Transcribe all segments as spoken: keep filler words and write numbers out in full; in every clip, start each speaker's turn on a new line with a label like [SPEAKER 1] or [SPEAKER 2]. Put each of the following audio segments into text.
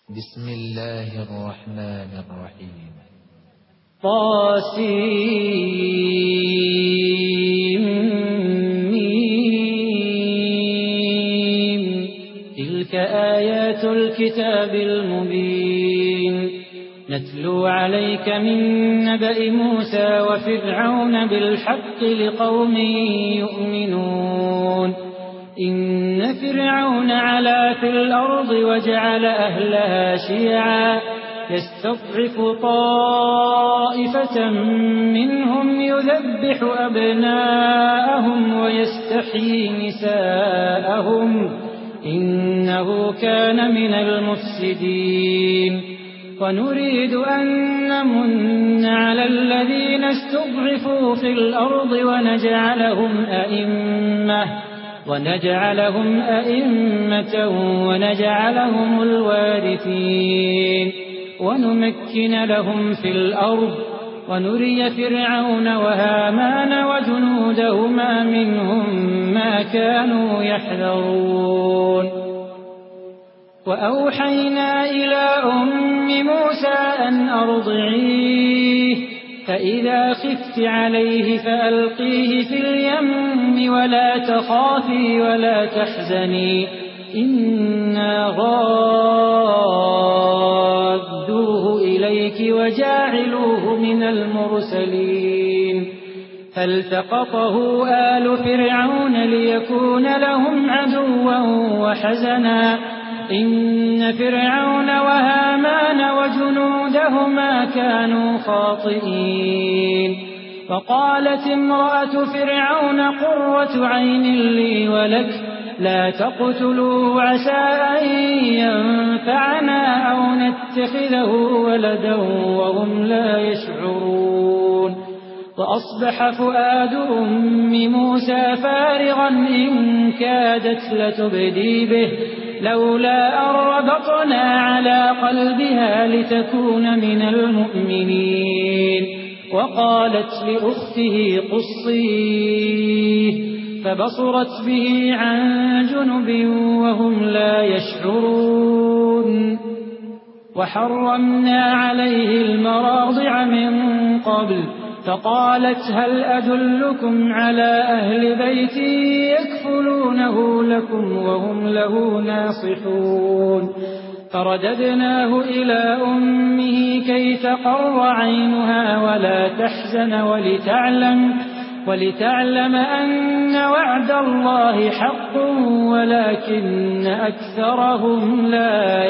[SPEAKER 1] بسم الله الرحمن الرحيم.
[SPEAKER 2] طاسيم. تلك آيات الكتاب المبين. نتلو عليك من نبأ موسى وفرعون بالحق لقوم يؤمنون. إن فرعون علا في الأرض وجعل أهلها شيعا يستضعف طائفة منهم يذبح أبناءهم ويستحيي نساءهم إنه كان من المفسدين. ونريد أن نمن على الذين استضعفوا في الأرض ونجعلهم أئمة ونجعلهم أئمة ونجعلهم الوارثين ونمكن لهم في الأرض ونري فرعون وهامان وجنودهما منهم ما كانوا يحذرون. وأوحينا إلى أم موسى أن أرضعيه فإذا خفت عليه فألقيه في اليم ولا تخافي ولا تحزني إنا رادوه إليك وجاعلوه من المرسلين. فالتقطه آل فرعون ليكون لهم عدوا وحزنا إن فرعون وهامان وجنودهما كانوا خاطئين. وقالت امرأة فرعون قرة عين لي ولك لا تقتلوه عسى أن ينفعنا أو نتخذه ولدا وهم لا يشعرون. وأصبح فؤاد أم موسى فارغا إن كادت لتبدي به لولا أن ربطنا على قلبها لتكون من المؤمنين. وقالت لأخته قصيه فبصرت به عن جنب وهم لا يشعرون. وحرمنا عليه المراضع من قبل فقالت هل أدلكم على أهل بيت يكفلونه لكم وهم له ناصحون. فرددناه إلى أمه كي تقر عينها ولا تحزن ولتعلم, ولتعلم أن وعد الله حق ولكن أكثرهم لا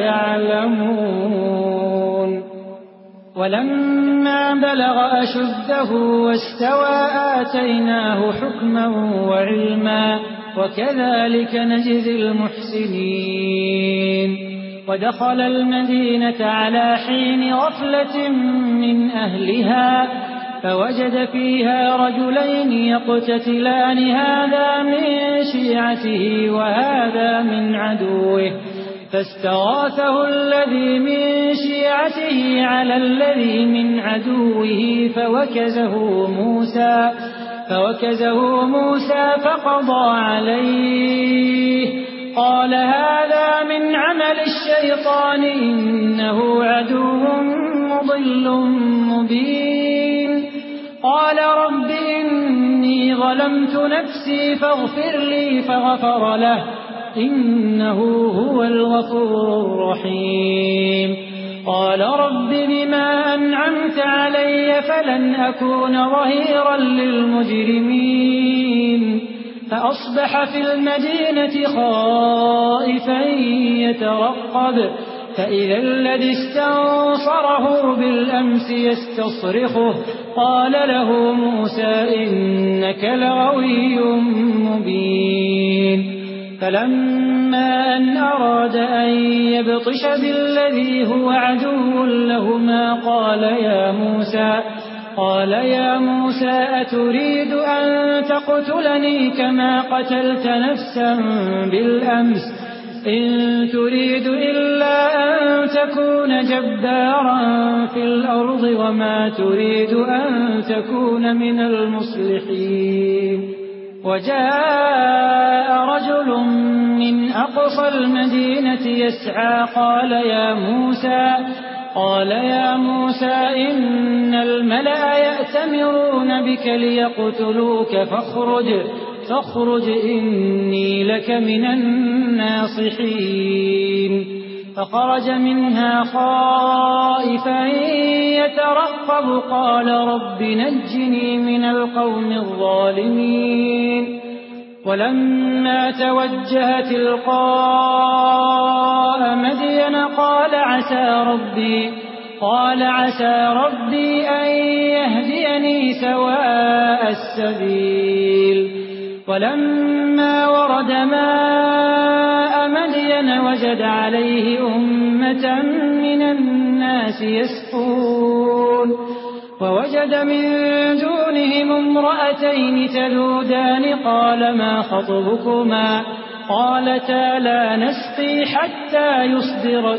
[SPEAKER 2] يعلمون. ولما بلغ أشده واستوى آتيناه حكما وعلما وكذلك نجزي المحسنين. ودخل المدينة على حين غفلة من أهلها فوجد فيها رجلين يقتتلان هذا من شيعته وهذا من عدوه فاستغاثه الذي من شيعته على الذي من عدوه فوكزه موسى فوكزه موسى فقضى عليه قال هذا من عمل الشيطان إنه عدو مضل مبين. قال رب إني ظلمت نفسي فاغفر لي فغفر له إنه هو الغفور الرحيم. قال رب بما أنعمت علي فلن أكون ظهيرا للمجرمين. فأصبح في المدينة خائفا يترقب فإذا الذي استنصره بالأمس يستصرخه قال له موسى إنك لغوي مبين. فلما أن أراد أن يبطش بالذي هو عدو لهما قال يا موسى قال يا موسى أتريد أن تقتلني كما قتلت نفسا بالأمس إن تريد إلا أن تكون جبارا في الأرض وما تريد أن تكون من المصلحين. وجاء رجل من أقصى المدينة يسعى قال يا موسى قال يا موسى إن الملأ يأتمرون بك ليقتلوك فاخرج فاخرج إني لك من الناصحين فخرج منها خائفا يترقب قال رب نجني من القوم الظالمين ولما توجه تلقاء مدين قال عسى ربي قال عسى ربي أن يهديني سواء السبيل ولما ورد ماء مدين وجد عليه أمة من الناس يسقون ووجد من دونهم امرأتين تذودان قال ما خطبكما قالتا لا نسقي حتى يصدر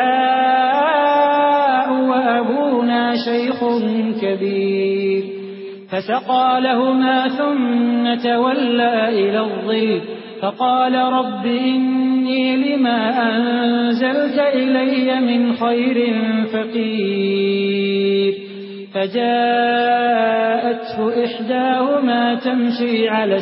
[SPEAKER 2] الرعاء وأبونا شيخ كبير فسقى لهما ثم تولى إلى الظل فقال رب إني لما أنزلت إلي من خير فقير فجاءته إحداهما تمشي على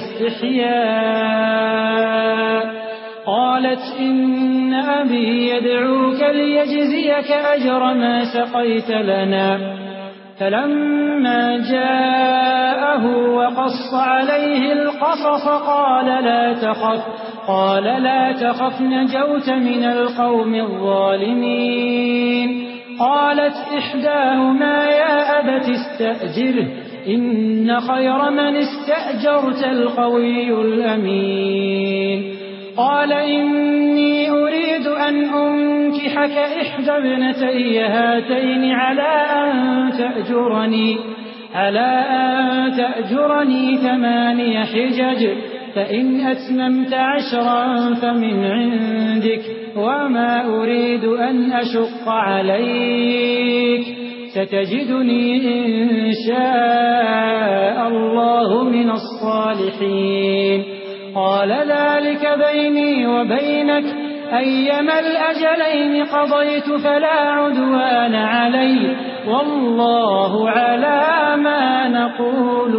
[SPEAKER 2] استحياء قالت إن أبي يدعوك ليجزيك أجر ما سقيت لنا فلما جاءه وقص عليه القصص قال لا تخف قال لا تخف نجوت من القوم الظالمين قالت إحداهما يا أبت استأجره إن خير من استأجرت القوي الأمين قال إني أريد أن أنكحك إحدى ابنتي هاتين على أن تأجرني على أن تأجرني ثماني حجج فإن أتممت عشرا فمن عندك وما أريد أن أشق عليك ستجدني إن شاء الله من الصالحين قال ذلك بيني وبينك أيما الأجلين قضيت فلا عدوان علي والله على ما نقول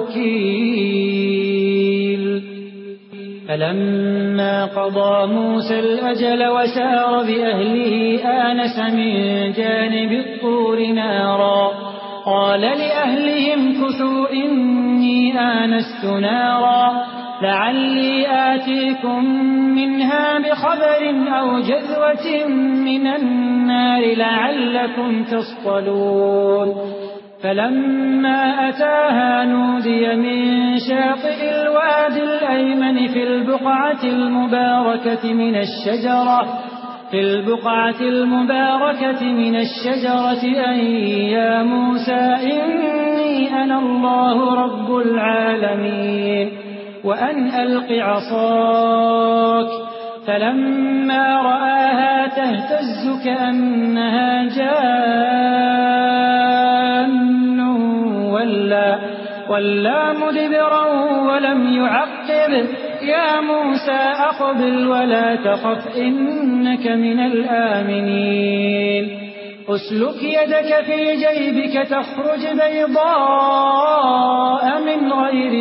[SPEAKER 2] وكيل فلما قضى موسى الأجل وسار بأهله آنس من جانب الطور نارا قال لأهلهم كثوا إني آنست نارا لعلي آتيكم منها بخبر أو جذوة من النار لعلكم تصطلون فلما أتاها نودي من شاطئ الوادي الأيمن في البقعة المباركة من الشجرة في البقعة المباركة من الشجرة أن يا موسى إني أنا الله رب العالمين وأن ألق عصاك فلما رآها تهتز كأنها جان ولا, ولا مدبرا ولم يعقب يا موسى أقبل ولا تخف إنك من الآمنين أسلك يدك في جيبك تخرج بيضاء من غير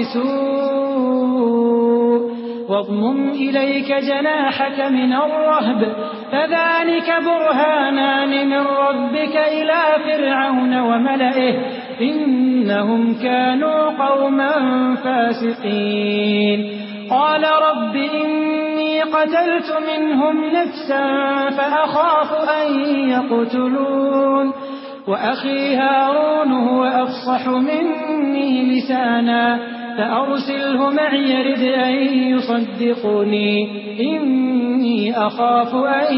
[SPEAKER 2] سوء واضمم إليك جناحك من الرهب فذلك برهانان من ربك إلى فرعون وملئه إنهم كانوا قوما فاسقين قال رب إني قتلت منهم نفسا فأخاف أن يقتلون وأخي هارون هو أفصح مني لسانا فأرسله معي يرد أن يصدقني إني أخاف أن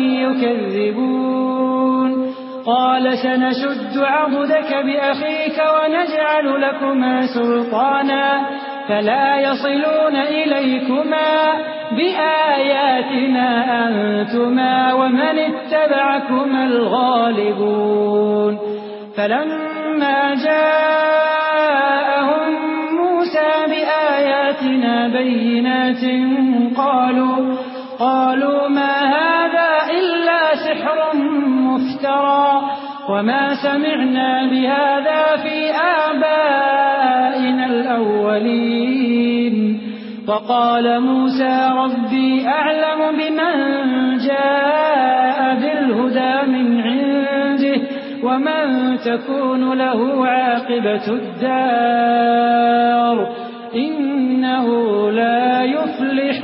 [SPEAKER 2] يكذبون قال سنشد عضدك بأخيك ونجعل لكما سلطانا فلا يصلون إليكما بآياتنا أنتما ومن اتبعكما الغالبون فلما جاءهم موسى بآياتنا بينات قالوا, قالوا ما هذا إلا سحر مفترى وما سمعنا بهذا في آبائنا الأولين. وقال موسى ربي أعلم بمن جاء بالهدى من عنده ومن تكون له عاقبة الدار إنه لا يفلح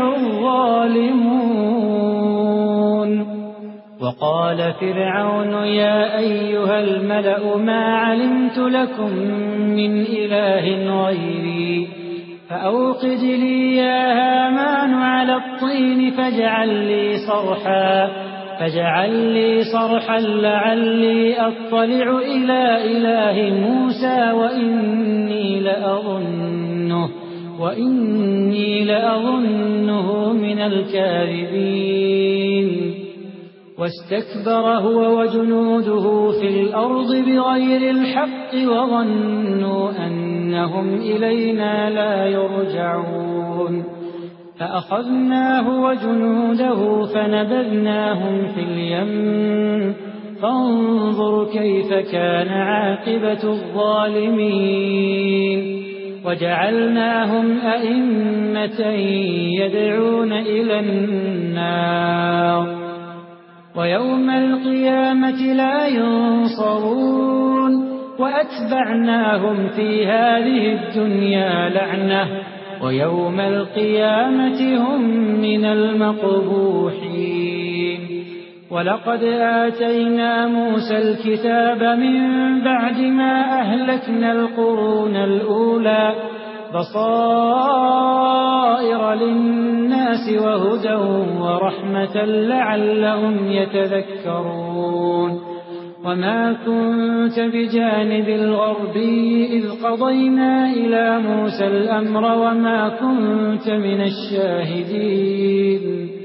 [SPEAKER 2] الظالمون. وقال فرعون يا أيها الملأ ما علمت لكم من إله غيري فأوقد لي يا هامان على الطين فاجعل لي صرحا فاجعل لي صرحا لعلي أطلع إلى إله موسى وإني لأظنه وإني لأظنه من الكاذبين. واستكبر هو وجنوده في الأرض بغير الحق وظنوا أنهم إلينا لا يرجعون. فأخذناه وجنوده فنبذناهم في اليم فانظر كيف كان عاقبة الظالمين. وجعلناهم أئمة يدعون إلى النار ويوم القيامة لا ينصرون. وأتبعناهم في هذه الدنيا لعنة ويوم القيامة هم من المقبوحين. ولقد آتينا موسى الكتاب من بعد ما أهلكنا القرون الأولى بصائر للناس وهدى ورحمة لعلهم يتذكرون. وما كنت بجانب الغربي إذ قضينا إلى موسى الأمر وما كنت من الشاهدين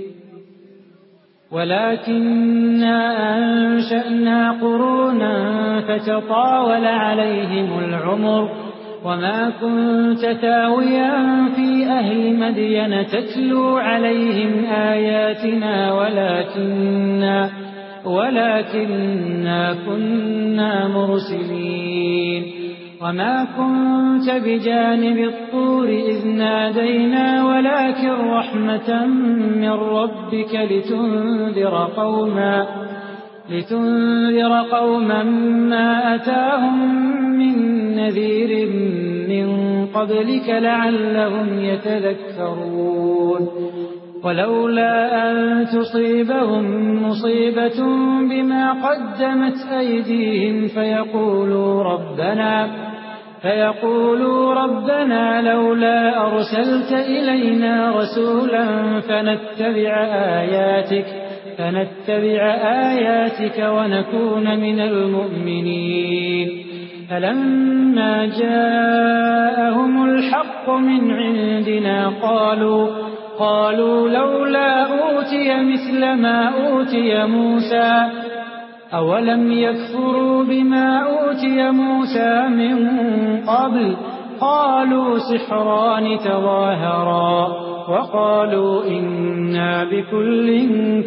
[SPEAKER 2] ولكننا أنشأنا قرونا فتطاول عليهم العمر وما كنت ثاويا في أهل مدين تتلو عليهم آياتنا ولكننا, ولكننا كنا مرسلين. وما كنت بجانب الطور إذ نادينا ولكن رحمة من ربك لتنذر قوما, لتنذر قوما ما أتاهم من نذير من قبلك لعلهم يتذكرون. ولولا أن تصيبهم مصيبة بما قدمت أيديهم فيقولوا ربنا فيقولوا ربنا لولا أرسلت إلينا رسولا فنتبع آياتك فنتبع آياتك ونكون من المؤمنين. فلما جاءهم الحق من عندنا قالوا قالوا لولا أوتي مثل ما أوتي موسى أولم يكفروا بما أوتي موسى من قبل قالوا سحران تظاهرا وقالوا إنا بكل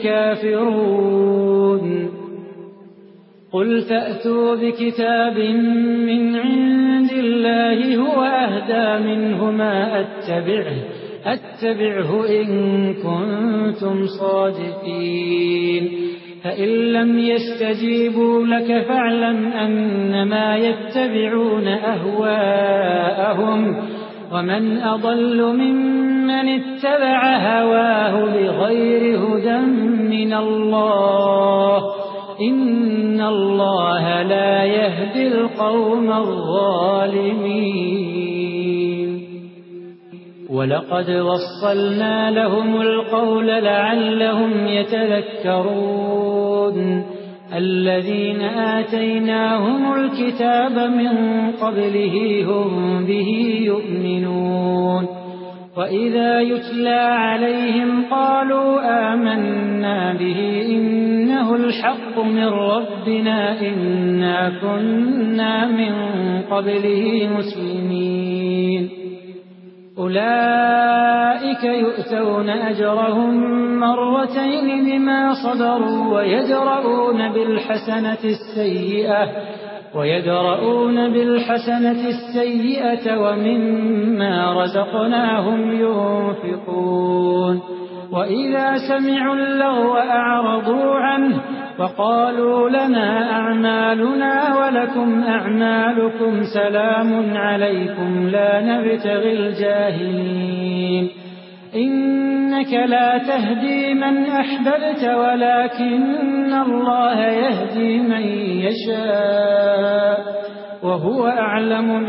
[SPEAKER 2] كافرون. قل فأتوا بكتاب من عند الله هو أهدى منهما أتبعه أتبعه إن كنتم صادقين. فإن لم يستجيبوا لك فاعلم أنما يتبعون أهواءهم ومن أضل ممن اتبع هواه بغير هدى من الله إن الله لا يهدي القوم الظالمين. ولقد وصلنا لهم القول لعلهم يتذكرون. الذين آتيناهم الكتاب من قبله هم به يؤمنون. وإذا يتلى عليهم قالوا آمنا به إنه الحق من ربنا إنا كنا, كنا من قبله مسلمين. أولئك يؤتون أجرهم مرتين بما صبروا ويدرؤون بالحسنة السيئة ويدرؤون بالحسنة السيئة ومما رزقناهم ينفقون وإذا سمعوا اللغو أعرضوا عنه وقالوا لنا أعمالنا ولكم أعمالكم سلام عليكم لا نبتغي الجاهلين إنك لا تهدي من أحببت ولكن الله يهدي من يشاء وهو أعلم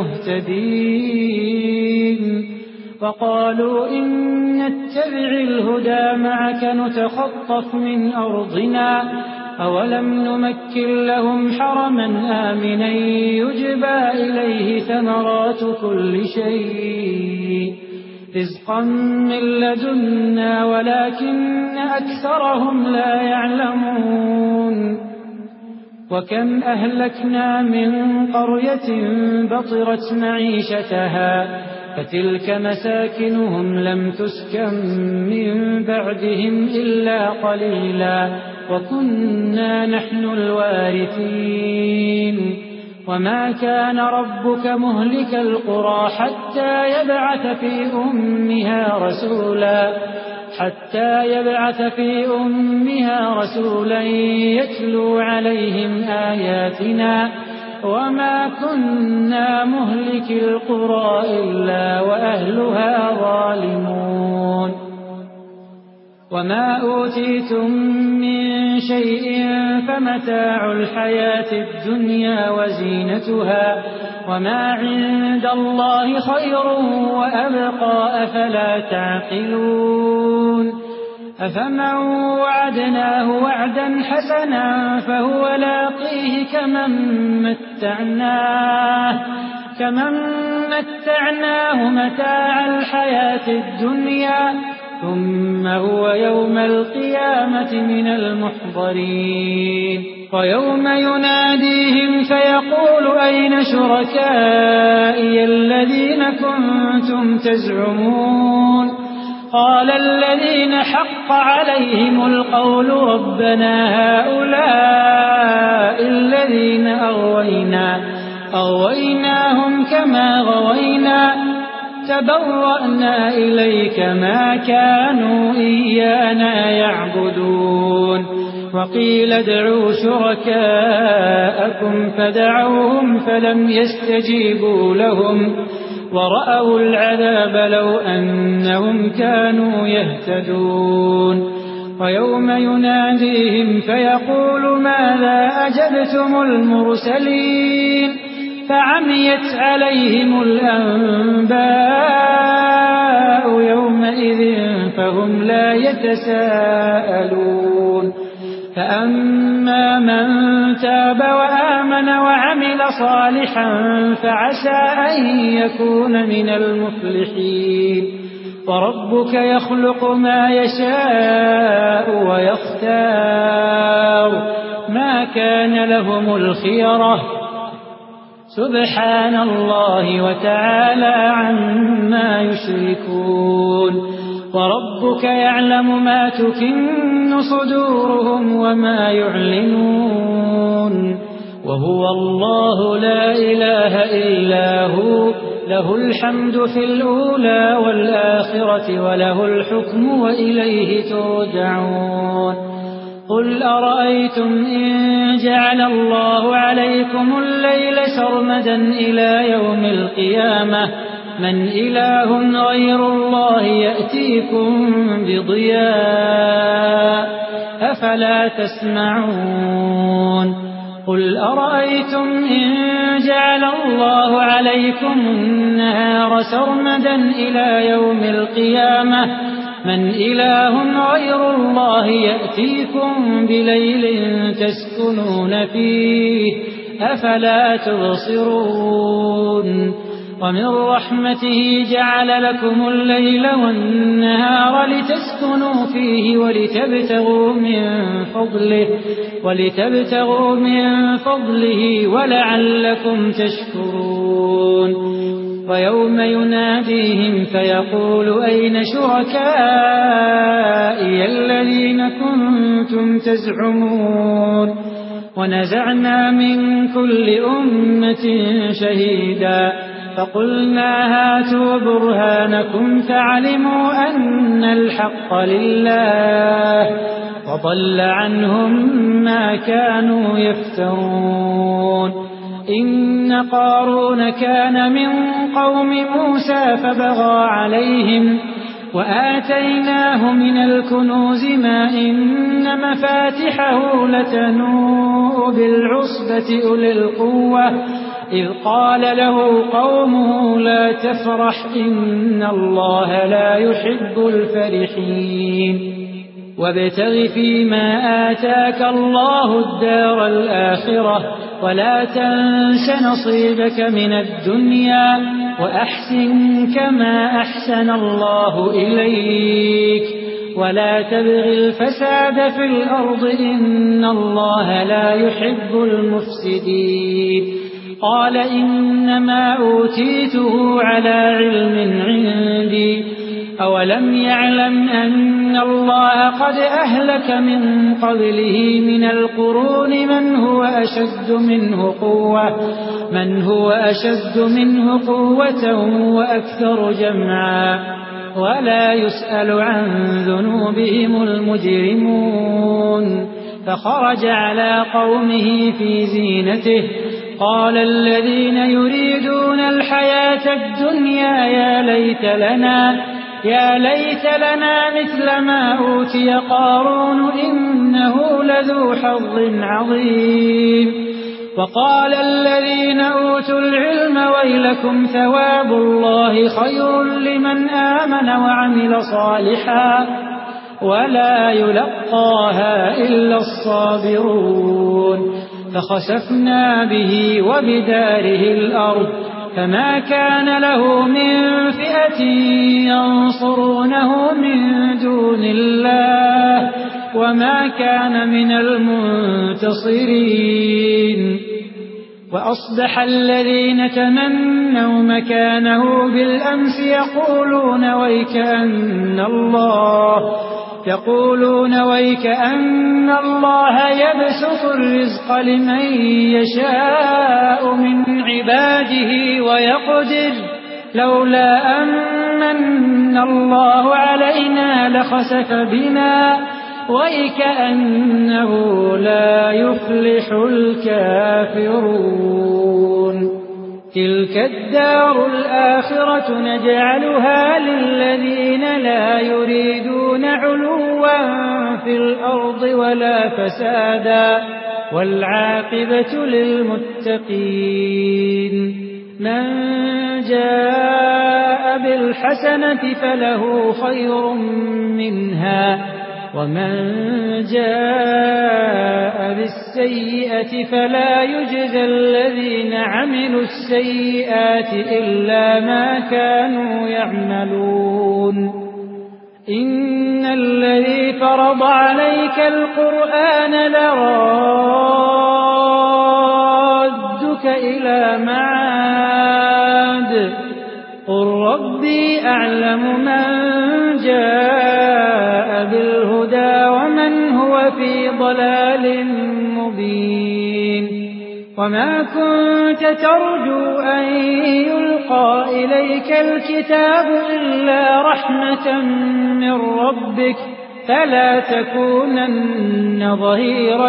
[SPEAKER 2] بالمهتدين وقالوا إن نتبع الهدى معك نتخطف من أرضنا أولم نمكن لهم حرما آمنا يجبى إليه ثمرات كل شيء رزقا من لدنا ولكن أكثرهم لا يعلمون وكم أهلكنا من قرية بطرت معيشتها فتلك مساكنهم لم تسكن من بعدهم إلا قليلا وكنا نحن الوارثين وما كان ربك مهلك القرى حتى يبعث في أمها رسولا حتى يبعث في أمها رسولا يتلو عليهم آياتنا وما كنا مهلك القرى إلا وأهلها ظالمون وما أوتيتم من شيء فمتاع الحياة الدنيا وزينتها وما عند الله خير وأبقى أفلا تعقلون أفمن وعدناه وعدا حسنا فهو لاقيه كمن متعناه كمن متعناه متاع الحياة الدنيا ثم هو يوم القيامة من المحضرين ويوم يناديهم فيقول أين شركائي الذين كنتم تزعمون قال الذين حق عليهم القول ربنا هؤلاء الذين أغوينا أغويناهم كما غوينا تبرأنا إليك ما كانوا إيانا يعبدون وقيل ادعوا شركاءكم فدعوهم فلم يستجيبوا لهم ورأوا العذاب لو أنهم كانوا يهتدون ويوم يناديهم فيقول ماذا أجبتم المرسلين فعميت عليهم الأنباء يومئذ فهم لا يتساءلون فأما من تاب وآمن وعمل صالحا فعسى أن يكون من المفلحين وربك يخلق ما يشاء ويختار ما كان لهم الخيرة سبحان الله وتعالى عما يشركون وربك يعلم ما تكن صدورهم وما يعلنون وهو الله لا إله إلا هو له الحمد في الأولى والآخرة وله الحكم وإليه ترجعون قل أرأيتم إن جعل الله عليكم الليل سرمدا إلى يوم القيامة من إله غير الله يأتيكم بضياء أفلا تسمعون قل أرأيتم إن جعل الله عليكم النهار سرمدا إلى يوم القيامة من إله غير الله يأتيكم بليل تسكنون فيه أفلا تبصرون ومن رحمته جعل لكم الليل والنهار لتسكنوا فيه ولتبتغوا من فضله ولتبتغوا من فضله ولعلكم تشكرون ويوم يناديهم فيقول أين شركائي الذين كنتم تزعمون ونزعنا من كل أمة شهيدا فقلنا هاتوا برهانكم فعلموا أن الحق لله وضل عنهم ما كانوا يفترون إن قارون كان من قوم موسى فبغى عليهم وآتيناه من الكنوز ما إن مفاتحه لتنوء بالعصبة أولي القوة إذ قال له قومه لا تفرح إن الله لا يحب الفرحين وابتغ فيما آتاك الله الدار الآخرة ولا تنس نصيبك من الدنيا وأحسن كما أحسن الله إليك ولا تبغ الفساد في الأرض إن الله لا يحب المفسدين قال إنما أوتيته على علم عندي أولم يعلم أن الله قد أهلك من قبله من القرون من هو أشد منه قوة من هو أشد منه قوة وأكثر جمعا ولا يسأل عن ذنوبهم المجرمون فخرج على قومه في زينته قال الذين يريدون الحياة الدنيا يا ليت لنا يا ليت لنا مثل ما أوتي قارون إنه لذو حظ عظيم وقال الذين أوتوا العلم ويلكم ثواب الله خير لمن آمن وعمل صالحا ولا يلقاها إلا الصابرون فخسفنا به وبداره الأرض فما كان له من فئة ينصرونه من دون الله وما كان من المنتصرين وأصبح الذين تمنوا مكانه بالأمس يقولون ويكأن الله يقولون ويكأن الله يبسط الرزق لمن يشاء من عباده ويقدر لولا أمن الله علينا لخسف بنا ويكأنه لا يفلح الكافرون تلك الدار الآخرة نجعلها للذين لا يريدون علوا في الأرض ولا فسادا والعاقبة للمتقين من جاء بالحسنة فله خير منها ومن جاء بالسيئة فلا يجزى الذين عملوا السيئات إلا ما كانوا يعملون إن الذي فرض عليك القرآن لرادك إلى معاد قل ربي أعلم من جاء بالهدى ومن هو في ضلال مبين وما كنت ترجو أن يلقى إليك الكتاب إلا رحمة من ربك فلا تكونن ظهيرا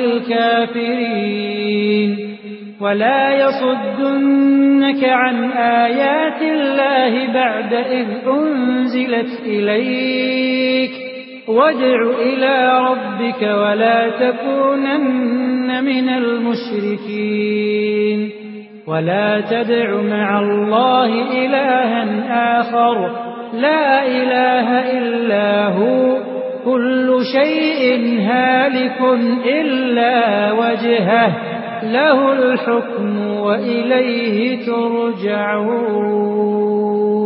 [SPEAKER 2] للكافرين ولا يصدنك عن آيات الله بعد إذ أنزلت إليك وادع إلى ربك ولا تكونن من المشركين ولا تدع مع الله إلها آخر لا إله إلا هو كل شيء هالك إلا وجهه له الحكم وإليه ترجعون